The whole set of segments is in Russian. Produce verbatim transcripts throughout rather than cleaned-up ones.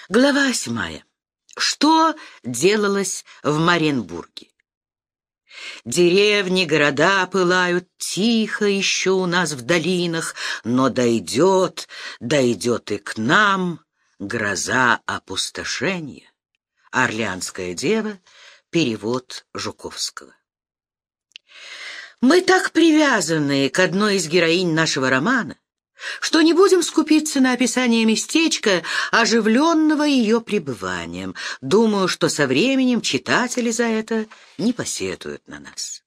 Глава восьмая. Что делалось в Маренбурге? Деревни, города пылают тихо еще у нас в долинах, но дойдет, дойдет и к нам гроза опустошения. Орлеанская дева. Перевод Жуковского. Мы так привязаны к одной из героинь нашего романа, что не будем скупиться на описание местечка, оживленного ее пребыванием. Думаю, что со временем читатели за это не посетуют на нас.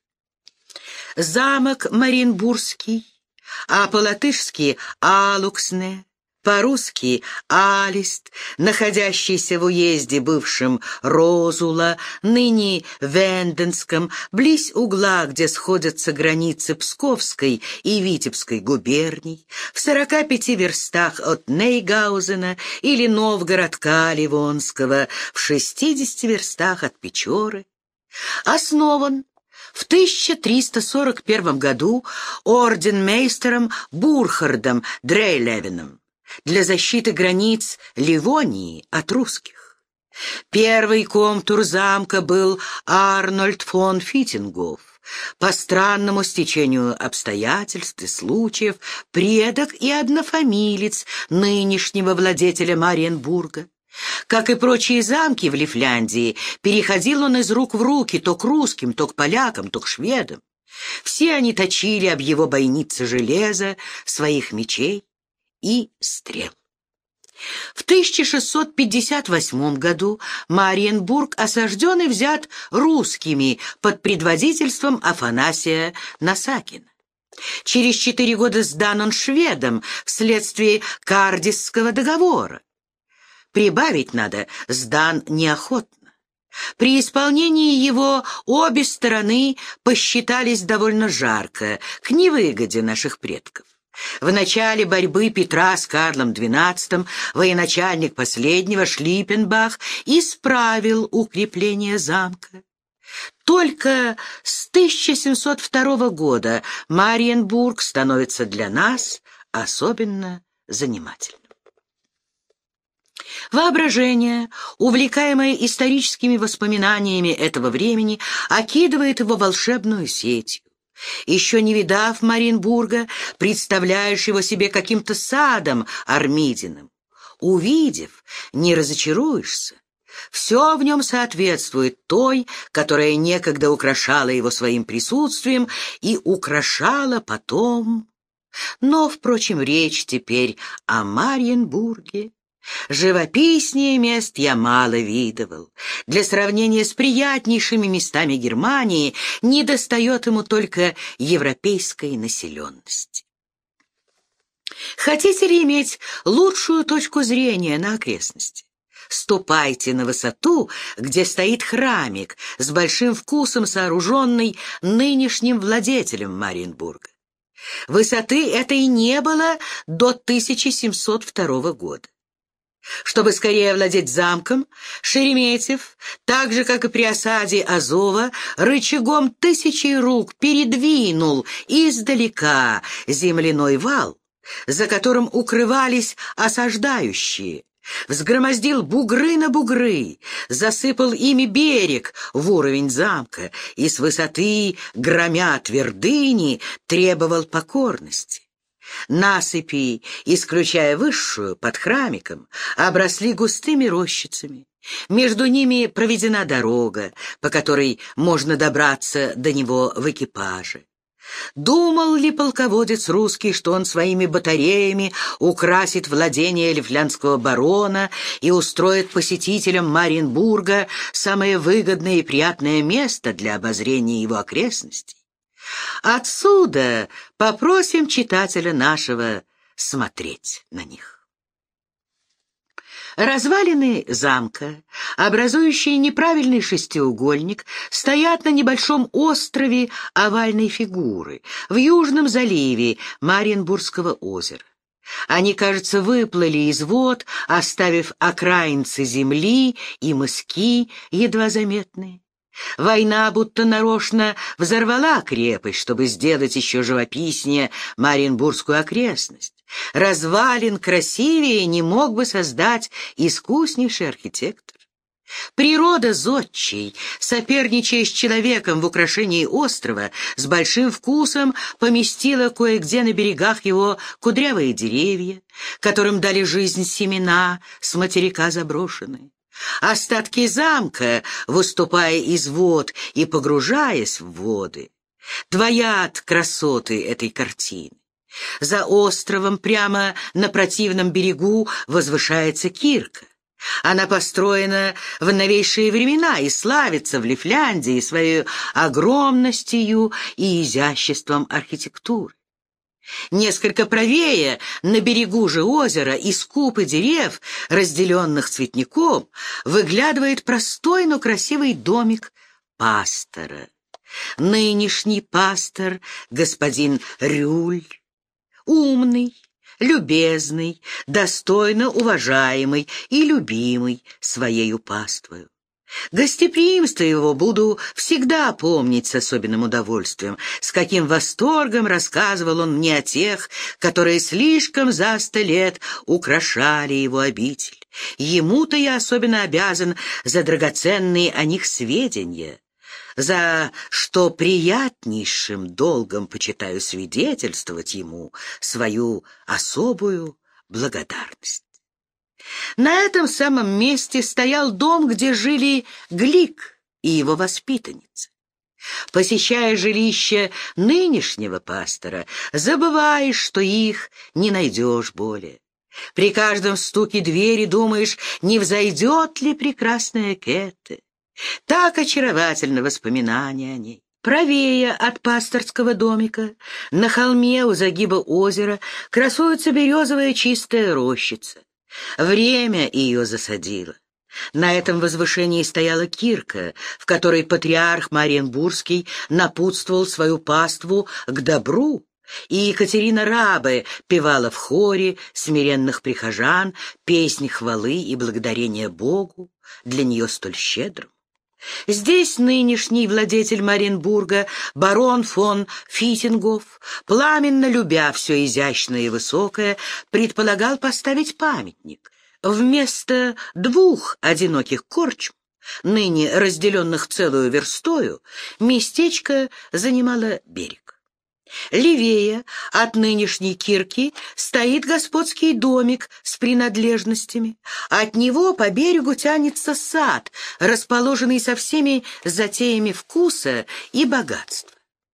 Замок Маринбургский, а по-латышски Алуксне, по-русски Алист, находящийся в уезде бывшем Розула, ныне Венденском, близ угла, где сходятся границы Псковской и Витебской губерний, в сорока пяти верстах от Нейгаузена или Новгородка Ливонского, в шестидесяти верстах от Печоры, основан в тысяча триста сорок первом году орденмейстером Бурхардом Дрейлевеном для защиты границ Ливонии от русских. Первый комтур замка был Арнольд фон Фитингоф, по странному стечению обстоятельств и случаев предок и однофамилец нынешнего владетеля Маренбурга. Как и прочие замки в Лифляндии, переходил он из рук в руки то к русским, то к полякам, то к шведам. Все они точили об его бойнице железа, своих мечей и стрел. В тысяча шестьсот пятьдесят восьмом году Маренбург осажден и взят русскими под предводительством Афанасия Насакина. Через четыре года сдан он шведам вследствие Кардисского договора. Прибавить надо, сдан неохотно. При исполнении его обе стороны посчитались довольно жарко, к невыгоде наших предков. В начале борьбы Петра с Карлом двенадцатым военачальник последнего Шлиппенбах исправил укрепление замка. Только с тысяча семьсот второго года Маренбург становится для нас особенно занимательным. Воображение, увлекаемое историческими воспоминаниями этого времени, окидывает его волшебную сетью. Еще не видав Маренбурга, представляешь его себе каким-то садом Армидиным. Увидев, не разочаруешься. Все в нем соответствует той, которая некогда украшала его своим присутствием и украшала потом. Но, впрочем, речь теперь о Маренбурге. Живописнее мест я мало видывал. Для сравнения с приятнейшими местами Германии недостает ему только европейской населенности. Хотите ли иметь лучшую точку зрения на окрестности? Ступайте на высоту, где стоит храмик, с большим вкусом сооруженный нынешним владетелем Маренбурга. Высоты этой не было до тысяча семьсот второго года. Чтобы скорее овладеть замком, Шереметьев, так же, как и при осаде Азова, рычагом тысячи рук передвинул издалека земляной вал, за которым укрывались осаждающие, взгромоздил бугры на бугры, засыпал ими берег в уровень замка и с высоты, громя твердыни, требовал покорности. Насыпи, исключая высшую, под храмиком, обросли густыми рощицами. Между ними проведена дорога, по которой можно добраться до него в экипаже. Думал ли полководец русский, что он своими батареями украсит владение лифляндского барона и устроит посетителям Маренбурга самое выгодное и приятное место для обозрения его окрестностей? Отсюда попросим читателя нашего смотреть на них. Развалины замка, образующие неправильный шестиугольник, стоят на небольшом острове овальной фигуры в южном заливе Маренбургского озера. Они, кажется, выплыли из вод, оставив окраинцы земли и мыски едва заметные. Война будто нарочно взорвала крепость, чтобы сделать еще живописнее Маренбургскую окрестность. Развалин красивее не мог бы создать искуснейший архитектор. Природа зодчей, соперничая с человеком в украшении острова, с большим вкусом поместила кое-где на берегах его кудрявые деревья, которым дали жизнь семена с материка заброшенные. Остатки замка, выступая из вод и погружаясь в воды, двоят красоты этой картины. За островом прямо на противном берегу возвышается кирка. Она построена в новейшие времена и славится в Лифляндии своей огромностью и изяществом архитектуры. Несколько правее, на берегу же озера, из купы дерев, разделенных цветником, выглядывает простой, но красивый домик пастора. Нынешний пастор, господин Рюль, умный, любезный, достойно уважаемый и любимый своею паствою. Гостеприимство его буду всегда помнить с особенным удовольствием, с каким восторгом рассказывал он мне о тех, которые слишком за сто лет украшали его обитель. Ему-то я особенно обязан за драгоценные о них сведения, за что приятнейшим долгом почитаю свидетельствовать ему свою особую благодарность. На этом самом месте стоял дом, где жили Глик и его воспитанница. Посещая жилище нынешнего пастора, забываешь, что их не найдешь более. При каждом стуке двери думаешь, не взойдет ли прекрасная Кэте. Так очаровательно воспоминания о ней. Правее от пасторского домика, на холме у загиба озера, красуется березовая чистая рощица. Время ее засадило. На этом возвышении стояла кирка, в которой патриарх Мариенбургский напутствовал свою паству к добру, и Екатерина Рабе певала в хоре смиренных прихожан песни хвалы и благодарения Богу, для нее столь щедрым. Здесь нынешний владетель Мариенбурга, барон фон Фитингоф, пламенно любя все изящное и высокое, предполагал поставить памятник. Вместо двух одиноких корчм, ныне разделенных целую верстою, местечко занимало берег. Левее от нынешней кирки стоит господский домик с принадлежностями. От него по берегу тянется сад, расположенный со всеми затеями вкуса и богатства.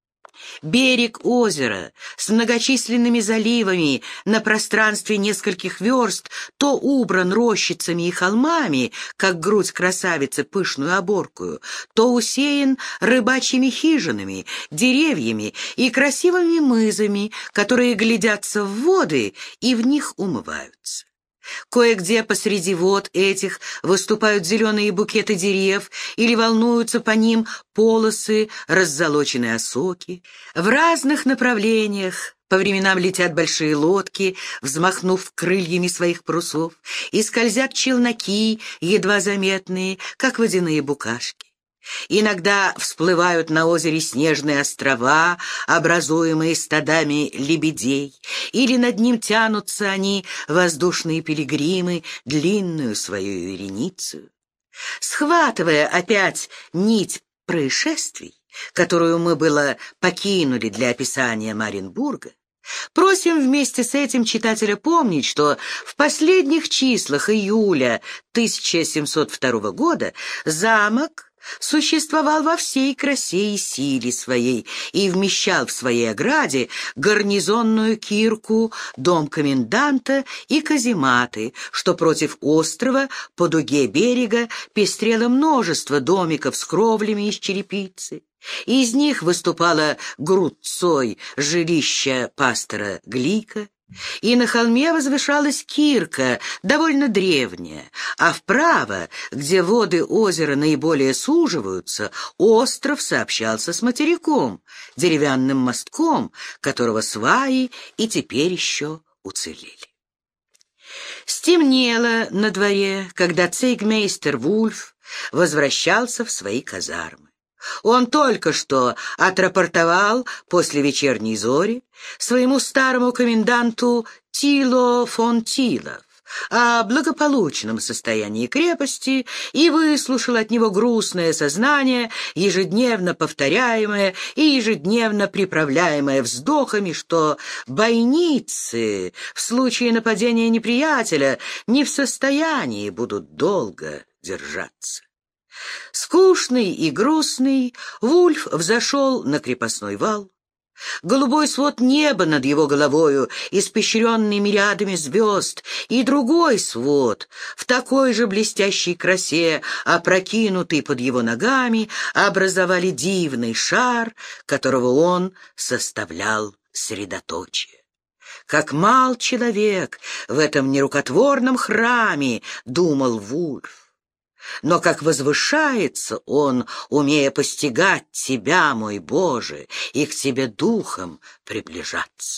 Берег озера с многочисленными заливами на пространстве нескольких верст то убран рощицами и холмами, как грудь красавицы пышную оборкую, то усеян рыбачьими хижинами, деревьями и красивыми мызами, которые глядятся в воды и в них умываются. Кое-где посреди вод этих выступают зеленые букеты дерев или волнуются по ним полосы раззолоченной осоки. В разных направлениях по временам летят большие лодки, взмахнув крыльями своих парусов, и скользят челноки, едва заметные, как водяные букашки. Иногда всплывают на озере снежные острова, образуемые стадами лебедей, или над ним тянутся они, воздушные пилигримы, длинную свою вереницу. Схватывая опять нить происшествий, которую мы было покинули для описания Мариенбурга, просим вместе с этим читателя помнить, что в последних числах июля тысяча семьсот второго года замок существовал во всей красе и силе своей и вмещал в своей ограде гарнизонную кирку, дом коменданта и казематы, что против острова по дуге берега пестрело множество домиков с кровлями из черепицы. Из них выступало грудцой жилище пастора Глика, и на холме возвышалась кирка, довольно древняя, а вправо, где воды озера наиболее суживаются, остров сообщался с материком, деревянным мостком, которого сваи и теперь еще уцелели. Стемнело на дворе, когда цейгмейстер Вульф возвращался в свои казармы. Он только что отрапортовал после вечерней зори своему старому коменданту Тило фон Тилов о благополучном состоянии крепости и выслушал от него грустное сознание, ежедневно повторяемое и ежедневно приправляемое вздохами, что бойницы в случае нападения неприятеля не в состоянии будут долго держаться. Скучный и грустный, Вульф взошел на крепостной вал. Голубой свод неба над его головою, испещренный мириадами звезд, и другой свод, в такой же блестящей красе, опрокинутый под его ногами, образовали дивный шар, которого он составлял средоточие. Как мал человек в этом нерукотворном храме, думал Вульф. Но как возвышается он, умея постигать Тебя, мой Боже, и к Тебе духом приближаться.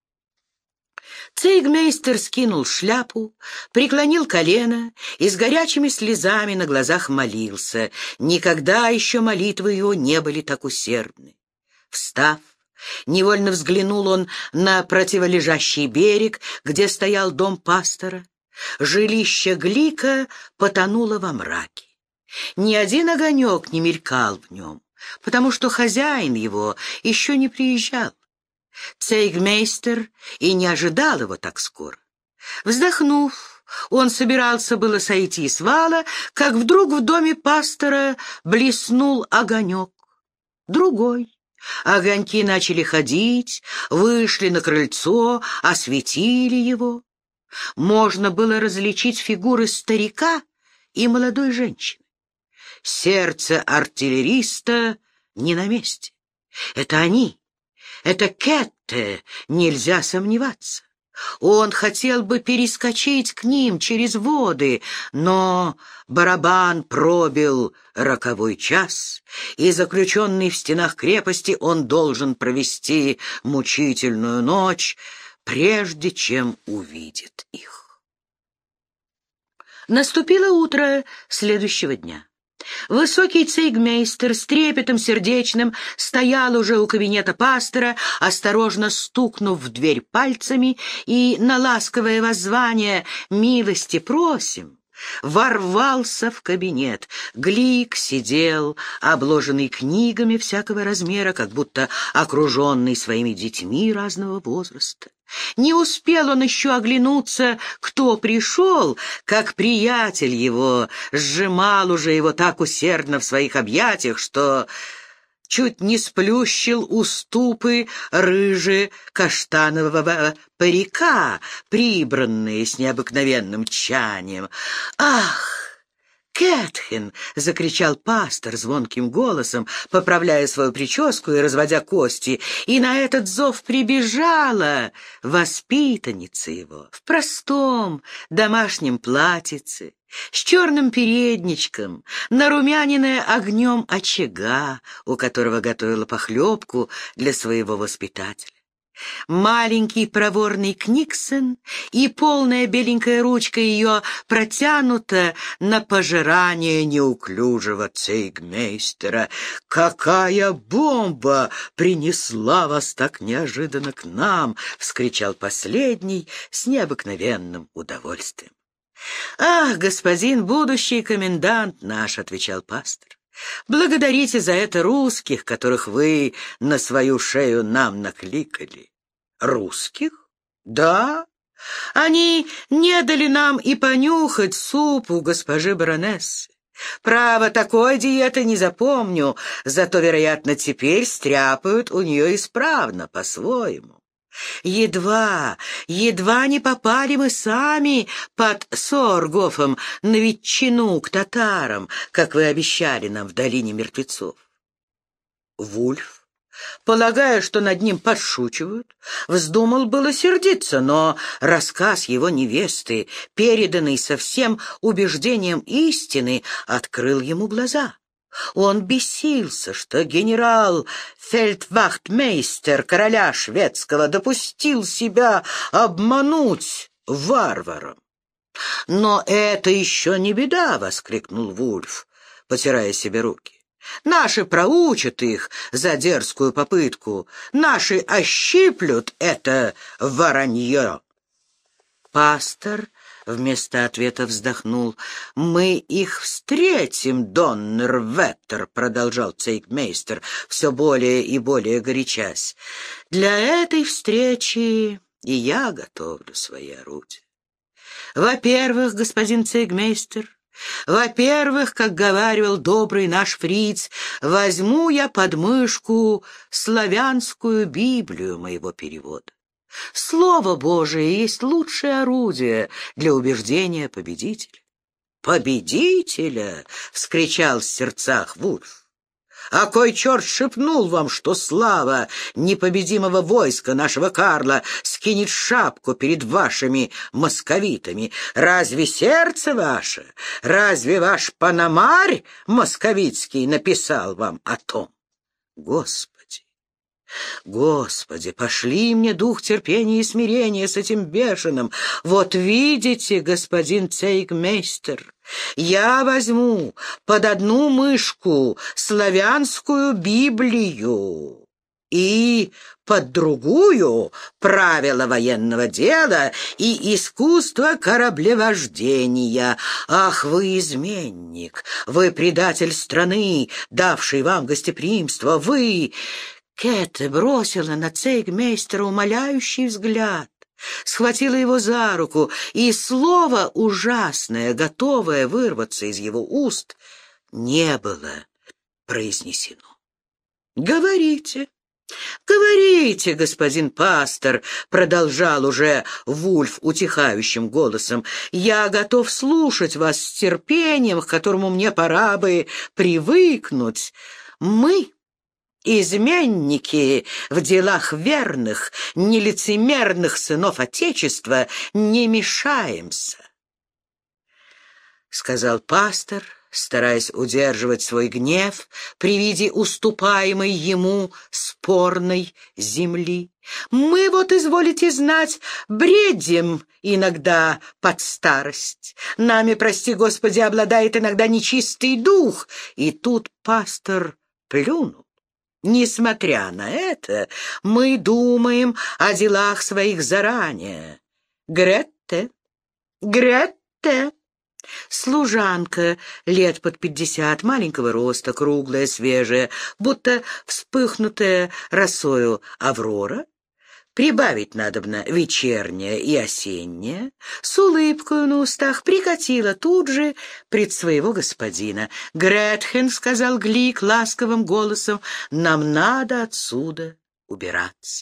Цейгмейстер скинул шляпу, преклонил колено и с горячими слезами на глазах молился. Никогда еще молитвы его не были так усердны. Встав, невольно взглянул он на противолежащий берег, где стоял дом пастора. Жилище Глика потонуло во мраке. Ни один огонек не мелькал в нем, потому что хозяин его еще не приезжал. Цейгмейстер и не ожидал его так скоро. Вздохнув, он собирался было сойти с вала, как вдруг в доме пастора блеснул огонек. Другой. Огоньки начали ходить, вышли на крыльцо, осветили его. Можно было различить фигуры старика и молодой женщины. Сердце артиллериста не на месте. Это они, это Кетте, нельзя сомневаться. Он хотел бы перескочить к ним через воды, но барабан пробил роковой час, и, заключенный в стенах крепости, он должен провести мучительную ночь, прежде чем увидит их. Наступило утро следующего дня. Высокий цейгмейстер с трепетом сердечным стоял уже у кабинета пастора, осторожно стукнув в дверь пальцами, и на ласковое воззвание «Милости просим» ворвался в кабинет. Глик сидел, обложенный книгами всякого размера, как будто окруженный своими детьми разного возраста. Не успел он еще оглянуться, кто пришел, как приятель его сжимал уже его так усердно в своих объятиях, что чуть не сплющил уступы рыже-каштанового парика, прибранные с необыкновенным тщанием. «Ах, Кэтхен!» — закричал пастор звонким голосом, поправляя свою прическу и разводя кости, и на этот зов прибежала воспитанница его в простом домашнем платьице, с черным передничком, нарумяненная огнем очага, у которого готовила похлебку для своего воспитателя. Маленький проворный Книксон, и полная беленькая ручка ее протянута на пожирание неуклюжего цейгмейстера. «Какая бомба принесла вас так неожиданно к нам!» — вскричал последний с необыкновенным удовольствием. «Ах, господин будущий комендант наш!» — отвечал пастор. «Благодарите за это русских, которых вы на свою шею нам накликали». «Русских? Да. Они не дали нам и понюхать суп у госпожи баронессы. Право, такой диеты не запомню, зато, вероятно, теперь стряпают у нее исправно, по-своему. Едва, едва не попали мы сами под Соргофом на ветчину к татарам, как вы обещали нам в долине мертвецов». Вульф, полагая, что над ним подшучивают, вздумал было сердиться, но рассказ его невесты, переданный со всем убеждением истины, открыл ему глаза. Он бесился, что генерал-фельдвахтмейстер короля шведского допустил себя обмануть варварам. «Но это еще не беда!» — воскликнул Вульф, потирая себе руки. «Наши проучат их за дерзкую попытку, наши ощиплют это воронье». Пастор вместо ответа вздохнул. «Мы их встретим, Доннер Веттер», — продолжал цейхмейстер, все более и более горячась. «Для этой встречи и я готовлю свои орудия. Во-первых, господин цейхмейстер, во-первых, как говаривал добрый наш фриц, возьму я под мышку славянскую Библию моего перевода. Слово Божие есть лучшее орудие для убеждения победителя». «Победителя!» — вскричал в сердцах Вульф. «А кой черт шепнул вам, что слава непобедимого войска нашего Карла скинет шапку перед вашими московитами? Разве сердце ваше, разве ваш Пономарь московитский написал вам о том?» Господи! Господи, пошли мне дух терпения и смирения с этим бешеным. Вот видите, господин цейхмейстер, я возьму под одну мышку славянскую Библию и под другую правила военного дела и искусство кораблевождения. Ах, вы изменник, вы предатель страны, давший вам гостеприимство, вы... Кэте бросила на цейхмейстера умоляющий взгляд, схватила его за руку, и слово ужасное, готовое вырваться из его уст, не было произнесено. «Говорите, говорите, господин пастор», — продолжал уже Вульф утихающим голосом, «я готов слушать вас с терпением, к которому мне пора бы привыкнуть. Мы... изменники в делах верных, нелицемерных сынов Отечества, не мешаемся», — сказал пастор, стараясь удерживать свой гнев при виде уступаемой ему спорной земли. «Мы, вот изволите знать, бредим иногда под старость. Нами, прости Господи, обладает иногда нечистый дух». И тут пастор плюнул. «Несмотря на это, мы думаем о делах своих заранее. Гретте, Гретте». Служанка, лет под пятьдесят, маленького роста, круглая, свежая, будто вспыхнутая росою Аврора, прибавить надобно вечерняя и осенняя, с улыбкою на устах прикатила тут же пред своего господина. «Гретхен», — сказал Глик ласковым голосом, — «нам надо отсюда убираться».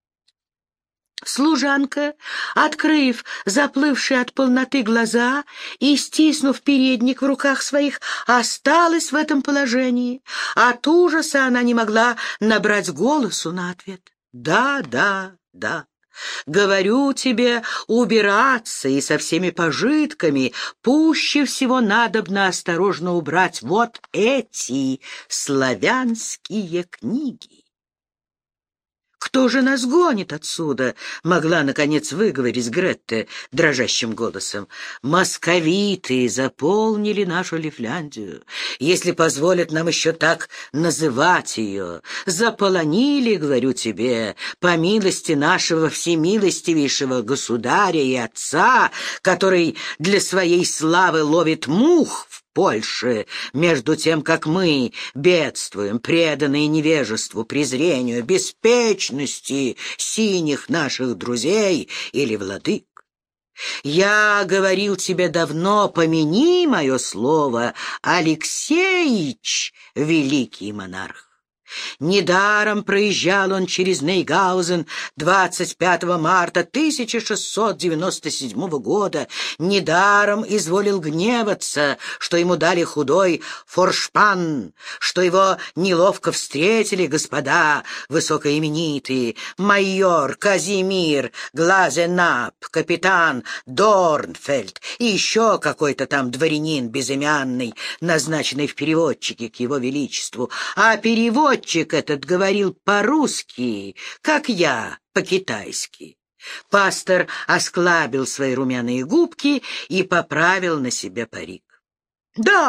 Служанка, открыв заплывшие от полноты глаза и стиснув передник в руках своих, осталась в этом положении. От ужаса она не могла набрать голосу на ответ. «Да, да, да. Говорю тебе, убираться и со всеми пожитками пуще всего надобно осторожно убрать вот эти славянские книги». «Кто же нас гонит отсюда?» — могла, наконец, выговорить Гретте дрожащим голосом. «Московиты заполнили нашу Лифляндию, если позволят нам еще так называть ее. Заполонили, говорю тебе, по милости нашего всемилостивейшего государя и отца, который для своей славы ловит мух в Польше, между тем, как мы бедствуем, преданные невежеству, презрению, беспечности синих наших друзей или владык. Я говорил тебе давно, помяни мое слово, Алексеич, великий монарх. Недаром проезжал он через Нейгаузен двадцать пятого марта тысяча шестьсот девяносто седьмого года. Недаром изволил гневаться, что ему дали худой форшпан, что его неловко встретили господа высокоименитые: майор Казимир Глазенап, капитан Дорнфельд и еще какой-то там дворянин безымянный, назначенный в переводчике к его величеству. А переводчик этот говорил по-русски, как я, по-китайски. Пастор осклабил свои румяные губки и поправил на себе парик. «Да,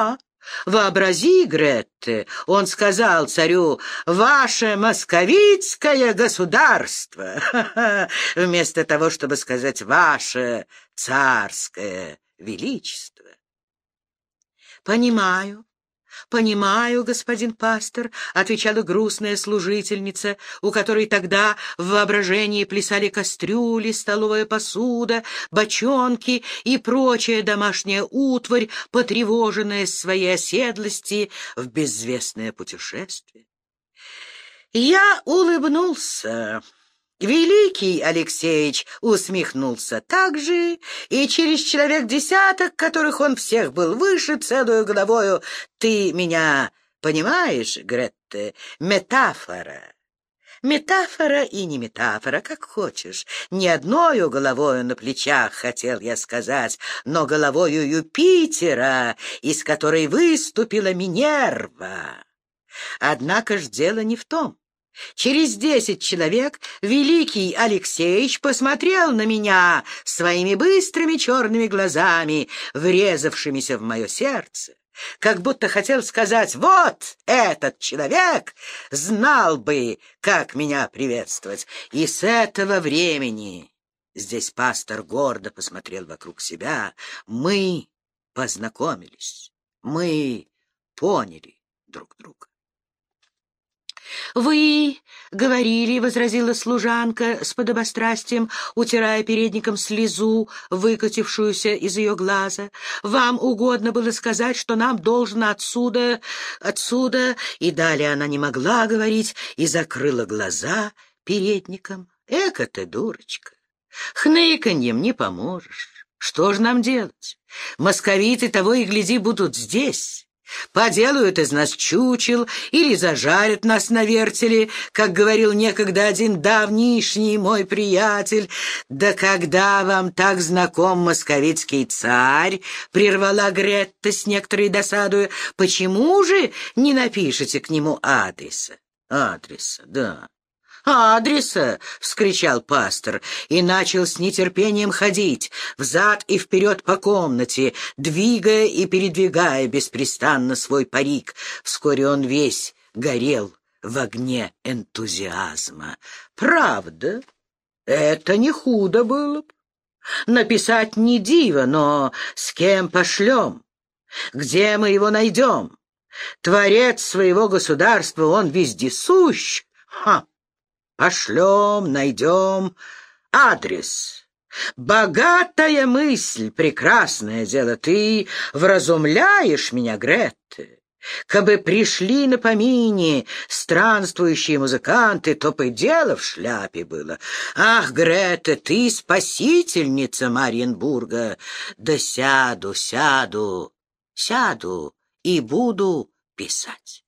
Вообрази, Гретте, он сказал царю: «Ваше московицкое государство», вместо того, чтобы сказать «Ваше царское величество». «Понимаю, понимаю, господин пастор», — отвечала грустная служительница, у которой тогда в воображении плясали кастрюли, столовая посуда, бочонки и прочая домашняя утварь, потревоженная с своей оседлости в безвестное путешествие. Я улыбнулся. Великий Алексеич усмехнулся так же, и через человек десяток, которых он всех был выше целую головою: «Ты меня понимаешь, Гретте? Метафора». Метафора и не метафора, как хочешь. Не одною головою на плечах, хотел я сказать, но головою Юпитера, из которой выступила Минерва. Однако ж дело не в том. Через десять человек великий Алексеич посмотрел на меня своими быстрыми черными глазами, врезавшимися в мое сердце, как будто хотел сказать: «Вот этот человек знал бы, как меня приветствовать». И с этого времени, здесь пастор гордо посмотрел вокруг себя, мы познакомились, мы поняли друг друга. «Вы говорили, — возразила служанка с подобострастием, утирая передником слезу, выкатившуюся из ее глаза, — вам угодно было сказать, что нам должно отсюда, отсюда...» И далее она не могла говорить и закрыла глаза передником. «Эка ты, дурочка, хныканьем не поможешь. Что ж нам делать? Московиты того и гляди будут здесь». Поделают из нас чучел или зажарят нас на вертеле, как говорил некогда один давнишний мой приятель. «Да когда вам так знаком московицкий царь, — прервала Гретта с некоторой досадою, — почему же не напишете к нему адреса?» «Адреса, да». «Адреса!» — вскричал пастор и начал с нетерпением ходить взад и вперед по комнате, двигая и передвигая беспрестанно свой парик. Вскоре он весь горел в огне энтузиазма. «Правда, это не худо было б. Написать не диво, но с кем пошлем? Где мы его найдем? Творец своего государства, он вездесущ. Ха! Пошлем, найдем. Адрес. Богатая мысль, прекрасное дело. Ты вразумляешь меня, Гретте. Кабы пришли на помине странствующие музыканты, то бы дело в шляпе было. Ах, Гретте, ты спасительница Мариенбурга. Да сяду, сяду, сяду и буду писать».